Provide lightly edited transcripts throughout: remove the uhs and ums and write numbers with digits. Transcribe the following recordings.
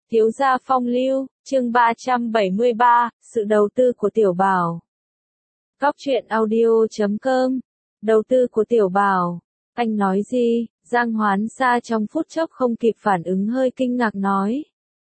Thiếu gia phong lưu, chương 373, sự đầu tư của Tiểu Bảo. Góc truyện audio.com. Đầu tư của Tiểu Bảo. Anh nói gì? Giang Hoán Sa trong phút chốc không kịp phản ứng hơi kinh ngạc nói.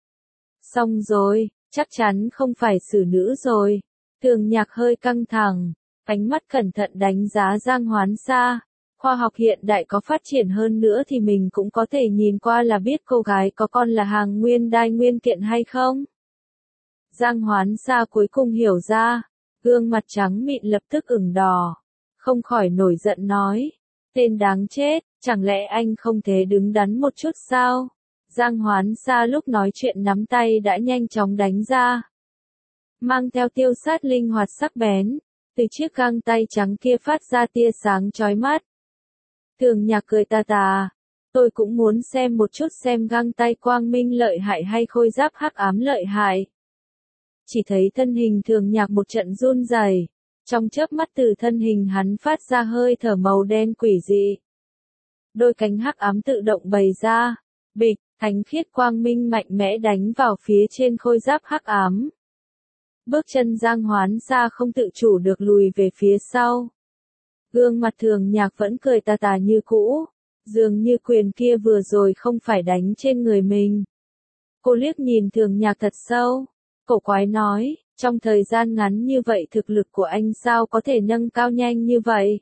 Xong rồi, chắc chắn không phải xử nữ rồi. Thường Nhạc hơi căng thẳng, ánh mắt cẩn thận đánh giá Giang Hoán Sa. Khoa học hiện đại có phát triển hơn nữa thì mình cũng có thể nhìn qua là biết cô gái có con là hàng nguyên đai nguyên kiện hay không. Giang Hoán Sa cuối cùng hiểu ra, gương mặt trắng mịn lập tức ửng đỏ, không khỏi nổi giận nói, tên đáng chết, chẳng lẽ anh không thể đứng đắn một chút sao? Giang Hoán Sa lúc nói chuyện nắm tay đã nhanh chóng đánh ra, mang theo tiêu sát linh hoạt sắc bén, từ chiếc găng tay trắng kia phát ra tia sáng chói mắt. Thường Nhạc cười tà tà, tôi cũng muốn xem một chút xem găng tay quang minh lợi hại hay khôi giáp hắc ám lợi hại. Chỉ thấy thân hình Thường Nhạc một trận run rẩy, trong chớp mắt từ thân hình hắn phát ra hơi thở màu đen quỷ dị. Đôi cánh hắc ám tự động bày ra, bịch, thánh khiết quang minh mạnh mẽ đánh vào phía trên khôi giáp hắc ám. Bước chân Giang Hoán Sa không tự chủ được lùi về phía sau. Gương mặt Thường Nhạc vẫn cười tà tà như cũ, dường như quyền kia vừa rồi không phải đánh trên người mình. Cô liếc nhìn Thường Nhạc thật sâu, cổ quái nói, trong thời gian ngắn như vậy thực lực của anh sao có thể nâng cao nhanh như vậy?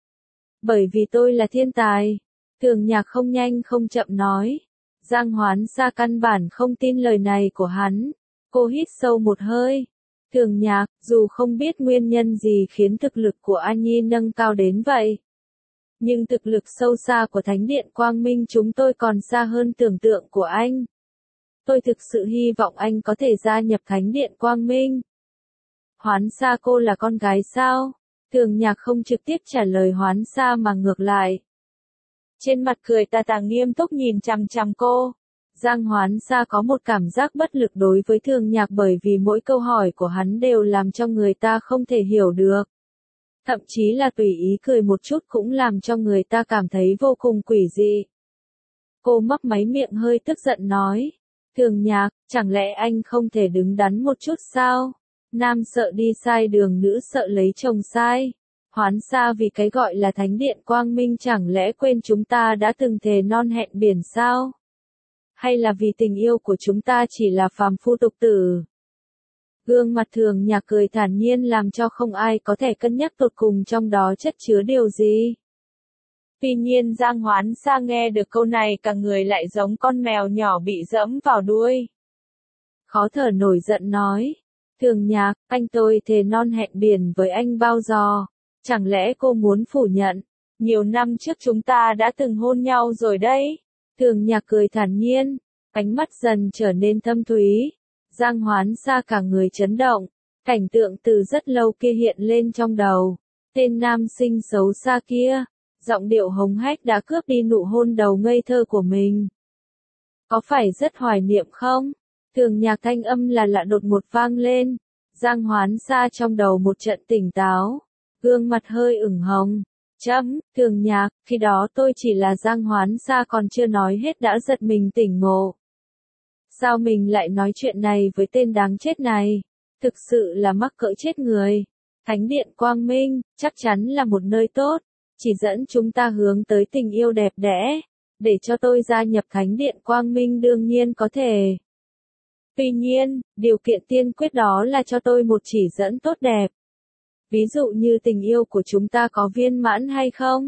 Bởi vì tôi là thiên tài. Thường Nhạc không nhanh không chậm nói. Giang Hoán Sa căn bản không tin lời này của hắn. Cô hít sâu một hơi. Thường Nhạc, dù không biết nguyên nhân gì khiến thực lực của An Nhi nâng cao đến vậy, nhưng thực lực sâu xa của Thánh Điện Quang Minh chúng tôi còn xa hơn tưởng tượng của anh. Tôi thực sự hy vọng anh có thể gia nhập Thánh Điện Quang Minh. Hoán Sa, cô là con gái sao? Thường Nhạc không trực tiếp trả lời Hoán Sa mà ngược lại. Trên mặt cười tà tà nghiêm túc nhìn chằm chằm cô. Giang Hoán Sa có một cảm giác bất lực đối với Thường Nhạc bởi vì mỗi câu hỏi của hắn đều làm cho người ta không thể hiểu được. Thậm chí là tùy ý cười một chút cũng làm cho người ta cảm thấy vô cùng quỷ dị. Cô mấp máy miệng hơi tức giận nói. Thường Nhạc, chẳng lẽ anh không thể đứng đắn một chút sao? Nam sợ đi sai đường, nữ sợ lấy chồng sai. Hoán Sa vì cái gọi là Thánh Điện Quang Minh chẳng lẽ quên chúng ta đã từng thề non hẹn biển sao? Hay là vì tình yêu của chúng ta chỉ là phàm phu tục tử? Gương mặt Thường Nhạc cười thản nhiên làm cho không ai có thể cân nhắc tột cùng trong đó chất chứa điều gì. Tuy nhiên Giang Hoán Sa nghe được câu này cả người lại giống con mèo nhỏ bị dẫm vào đuôi. Khó thở nổi giận nói. Thường Nhạc, anh tôi thề non hẹn biển với anh bao giờ? Chẳng lẽ cô muốn phủ nhận? Nhiều năm trước chúng ta đã từng hôn nhau rồi đấy. Thường Nhạc cười thản nhiên, ánh mắt dần trở nên thâm thúy. Giang Hoán Sa cả người chấn động, cảnh tượng từ rất lâu kia hiện lên trong đầu. Tên nam sinh xấu xa kia, giọng điệu hống hách đã cướp đi nụ hôn đầu ngây thơ của mình. Có phải rất hoài niệm không? Thường Nhạc thanh âm là lạ đột ngột vang lên. Giang Hoán Sa trong đầu một trận tỉnh táo, gương mặt hơi ửng hồng. Thường Nhạc, khi đó tôi chỉ là Giang Hoán Sa còn chưa nói hết đã giật mình tỉnh ngộ. Sao mình lại nói chuyện này với tên đáng chết này? Thực sự là mắc cỡ chết người. Thánh Điện Quang Minh, chắc chắn là một nơi tốt, chỉ dẫn chúng ta hướng tới tình yêu đẹp đẽ. Để cho tôi gia nhập Thánh Điện Quang Minh đương nhiên có thể. Tuy nhiên, điều kiện tiên quyết đó là cho tôi một chỉ dẫn tốt đẹp. Ví dụ như tình yêu của chúng ta có viên mãn hay không?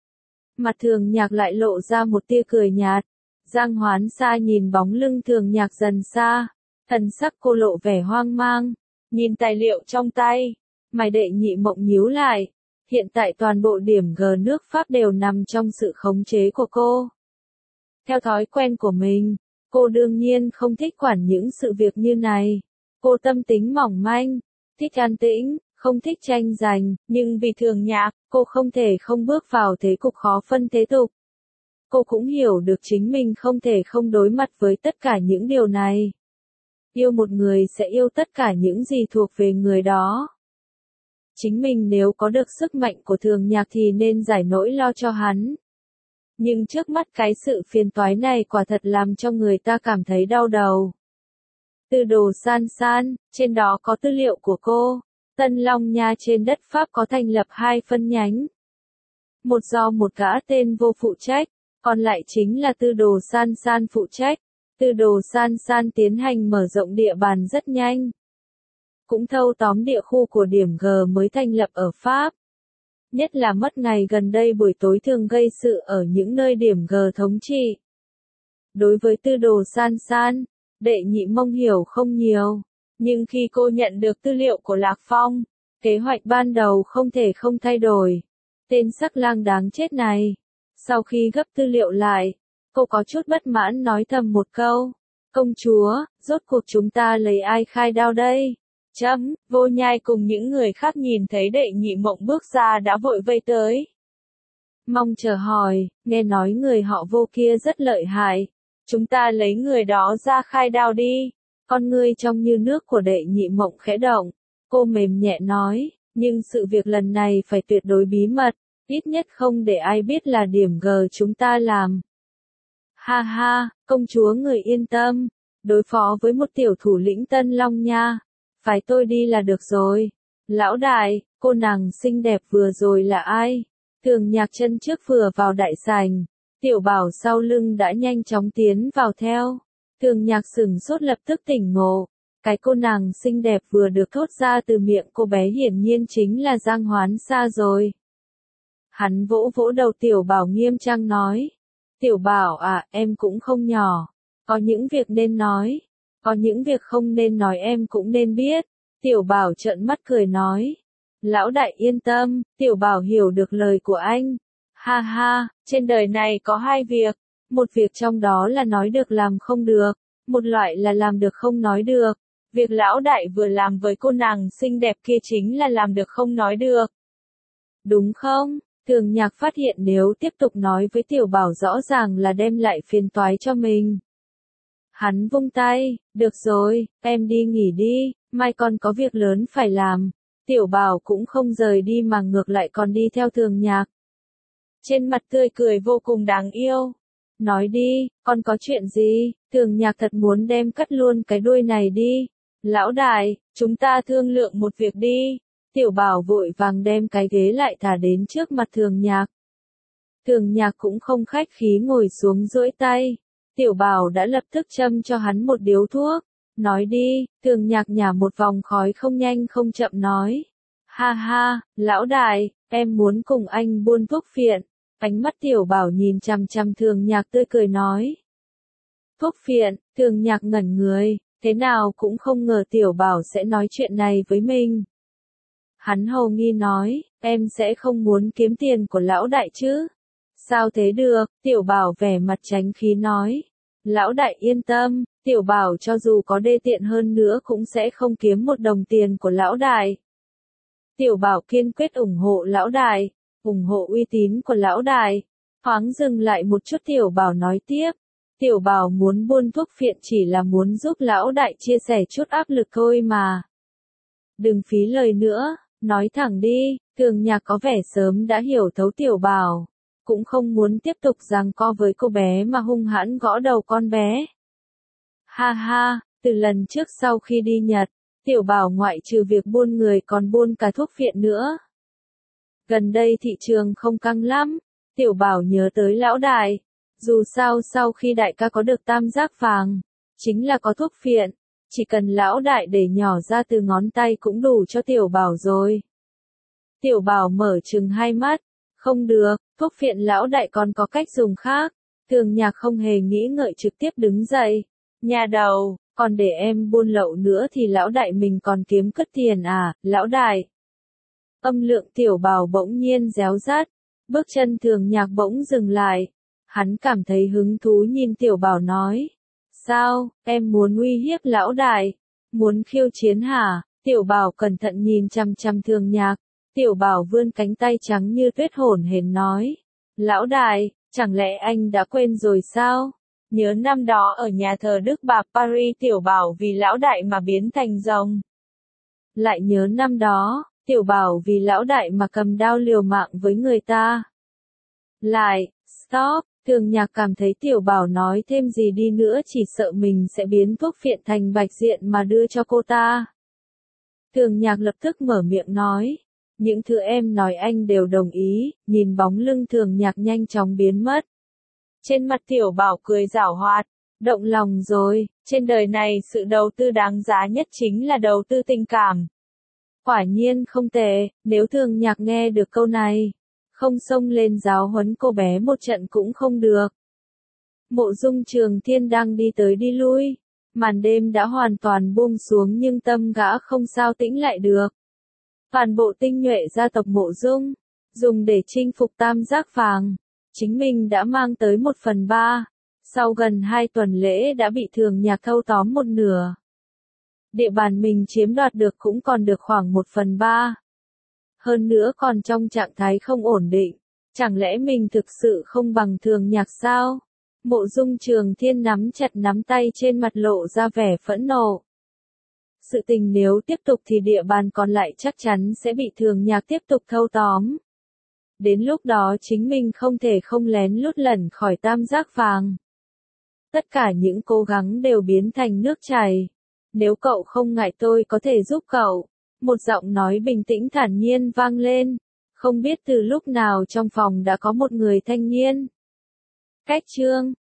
Mặt Thường Nhạc lại lộ ra một tia cười nhạt. Giang Hoán Sa nhìn bóng lưng Thường Nhạc dần xa, thần sắc cô lộ vẻ hoang mang, nhìn tài liệu trong tay, mày đệ nhị mộng nhíu lại. Hiện tại toàn bộ điểm G nước Pháp đều nằm trong sự khống chế của cô. Theo thói quen của mình, cô đương nhiên không thích quản những sự việc như này. Cô tâm tính mỏng manh, thích an tĩnh, không thích tranh giành, nhưng vì Thường Nhạc, cô không thể không bước vào thế cục khó phân thế tục. Cô cũng hiểu được chính mình không thể không đối mặt với tất cả những điều này. Yêu một người sẽ yêu tất cả những gì thuộc về người đó. Chính mình nếu có được sức mạnh của Thường Nhạc thì nên giải nỗi lo cho hắn. Nhưng trước mắt cái sự phiền toái này quả thật làm cho người ta cảm thấy đau đầu. Tư đồ san san, trên đó có tư liệu của cô. Tân Long Nha trên đất Pháp có thành lập 2 phân nhánh. Một do một gã tên Vô phụ trách, còn lại chính là tư đồ san san phụ trách. Tư đồ san san tiến hành mở rộng địa bàn rất nhanh. Cũng thâu tóm địa khu của điểm G mới thành lập ở Pháp. Nhất là mất ngày gần đây buổi tối thường gây sự ở những nơi điểm G thống trị. Đối với tư đồ san san, Đệ Nhị Mông hiểu không nhiều. Nhưng khi cô nhận được tư liệu của Lạc Phong, kế hoạch ban đầu không thể không thay đổi. Tên sắc lang đáng chết này. Sau khi gấp tư liệu lại, cô có chút bất mãn nói thầm một câu. Công chúa, rốt cuộc chúng ta lấy ai khai đao đây? Vô Nhai cùng những người khác nhìn thấy Đệ Nhị Mộng bước ra đã vội vây tới. Mong chờ hỏi, nghe nói người họ Vô kia rất lợi hại. Chúng ta lấy người đó ra khai đao đi. Con ngươi trong như nước của Đệ Nhị Mộng khẽ động. Cô mềm nhẹ nói, nhưng sự việc lần này phải tuyệt đối bí mật, ít nhất không để ai biết là điểm G chúng ta làm. Ha ha, công chúa người yên tâm, đối phó với một tiểu thủ lĩnh Tân Long Nha, phải tôi đi là được rồi. Lão đại, cô nàng xinh đẹp vừa rồi là ai? Thường Nhạc chân trước vừa vào đại sảnh, Tiểu Bảo sau lưng đã nhanh chóng tiến vào theo. Thường Nhạc sửng sốt lập tức tỉnh ngộ. Cái cô nàng xinh đẹp vừa được thốt ra từ miệng cô bé hiển nhiên chính là Giang Hoán Sa rồi. Hắn vỗ vỗ đầu Tiểu Bảo nghiêm trang nói. Tiểu Bảo à, em cũng không nhỏ. Có những việc nên nói. Có những việc không nên nói em cũng nên biết. Tiểu Bảo trợn mắt cười nói. Lão đại yên tâm, Tiểu Bảo hiểu được lời của anh. Ha ha, trên đời này có 2 việc. Một việc trong đó là nói được làm không được. Một loại là làm được không nói được. Việc lão đại vừa làm với cô nàng xinh đẹp kia chính là làm được không nói được. Đúng không? Thường Nhạc phát hiện nếu tiếp tục nói với Tiểu Bảo rõ ràng là đem lại phiền toái cho mình. Hắn vung tay, được rồi, em đi nghỉ đi, mai còn có việc lớn phải làm. Tiểu Bảo cũng không rời đi mà ngược lại còn đi theo Thường Nhạc. Trên mặt tươi cười vô cùng đáng yêu. Nói đi, con có chuyện gì? Thường Nhạc thật muốn đem cắt luôn cái đuôi này đi. Lão đại, chúng ta thương lượng một việc đi. Tiểu Bảo vội vàng đem cái ghế lại thả đến trước mặt Thường Nhạc. Thường Nhạc cũng không khách khí ngồi xuống duỗi tay. Tiểu Bảo đã lập tức châm cho hắn một điếu thuốc. Nói đi, Thường Nhạc nhả một vòng khói không nhanh không chậm nói. Ha ha, lão đại, em muốn cùng anh buôn thuốc phiện. Ánh mắt Tiểu Bảo nhìn chằm chằm Thường Nhạc tươi cười nói. Thuốc phiện, Thường Nhạc ngẩn người, thế nào cũng không ngờ Tiểu Bảo sẽ nói chuyện này với mình. Hắn hầu nghi nói, em sẽ không muốn kiếm tiền của lão đại chứ? Sao thế được? Tiểu Bảo vẻ mặt tránh khí nói. Lão đại yên tâm, Tiểu Bảo cho dù có đê tiện hơn nữa cũng sẽ không kiếm một đồng tiền của lão đại. Tiểu Bảo kiên quyết ủng hộ lão đại, ủng hộ uy tín của lão đại. Thoáng dừng lại một chút Tiểu Bảo nói tiếp. Tiểu Bảo muốn buôn thuốc phiện chỉ là muốn giúp lão đại chia sẻ chút áp lực thôi mà. Đừng phí lời nữa, nói thẳng đi. Thường Nhạc có vẻ sớm đã hiểu thấu Tiểu Bảo, cũng không muốn tiếp tục giằng co với cô bé mà hung hãn gõ đầu con bé. Ha ha, từ lần trước sau khi đi Nhật, Tiểu Bảo ngoại trừ việc buôn người còn buôn cả thuốc phiện nữa. Gần đây thị trường không căng lắm, Tiểu Bảo nhớ tới lão đại. Dù sao sau khi đại ca có được tam giác vàng, chính là có thuốc phiện, chỉ cần lão đại để nhỏ ra từ ngón tay cũng đủ cho Tiểu Bảo rồi. Tiểu Bảo mở trừng hai mắt, không được, thuốc phiện lão đại còn có cách dùng khác. Thường Nhạc không hề nghĩ ngợi trực tiếp đứng dậy. Nhà đầu, còn để em buôn lậu nữa thì lão đại mình còn kiếm cất tiền à, lão đại. Âm lượng Tiểu Bảo bỗng nhiên réo rắt, bước chân Thường Nhạc bỗng dừng lại. Hắn cảm thấy hứng thú nhìn Tiểu Bảo nói. Sao, em muốn uy hiếp lão đại? Muốn khiêu chiến hả? Tiểu Bảo cẩn thận nhìn chằm chằm Thường Nhạc. Tiểu Bảo vươn cánh tay trắng như tuyết hổn hển nói. Lão đại, chẳng lẽ anh đã quên rồi sao? Nhớ năm đó ở nhà thờ Đức Bà Paris Tiểu Bảo vì lão đại mà biến thành rồng. Lại nhớ năm đó, Tiểu Bảo vì lão đại mà cầm đao liều mạng với người ta. Lại, stop, Thường Nhạc cảm thấy Tiểu Bảo nói thêm gì đi nữa chỉ sợ mình sẽ biến thuốc phiện thành bạch diện mà đưa cho cô ta. Thường Nhạc lập tức mở miệng nói. Những thứ em nói anh đều đồng ý, nhìn bóng lưng Thường Nhạc nhanh chóng biến mất. Trên mặt Tiểu Bảo cười giảo hoạt, động lòng rồi, trên đời này sự đầu tư đáng giá nhất chính là đầu tư tình cảm. Quả nhiên không tệ, nếu Thường Nhạc nghe được câu này, không xông lên giáo huấn cô bé một trận cũng không được. Mộ Dung Trường Thiên đang đi tới đi lui, màn đêm đã hoàn toàn buông xuống nhưng tâm gã không sao tĩnh lại được. Toàn bộ tinh nhuệ gia tộc Mộ Dung, dùng để chinh phục Tam Giác Vàng, chính mình đã mang tới 1/3, sau gần 2 tuần lễ đã bị Thường Nhạc thâu tóm 1/2. Địa bàn mình chiếm đoạt được cũng còn được khoảng 1/3. Hơn nữa còn trong trạng thái không ổn định, chẳng lẽ mình thực sự không bằng Thường Nhạc sao? Mộ Dung Trường Thiên nắm chặt nắm tay trên mặt lộ ra vẻ phẫn nộ. Sự tình nếu tiếp tục thì địa bàn còn lại chắc chắn sẽ bị Thường Nhạc tiếp tục thâu tóm. Đến lúc đó chính mình không thể không lén lút lẩn khỏi Tam Giác Vàng. Tất cả những cố gắng đều biến thành nước chảy. Nếu cậu không ngại tôi có thể giúp cậu. Một giọng nói bình tĩnh thản nhiên vang lên. Không biết từ lúc nào trong phòng đã có một người thanh niên. Cách chương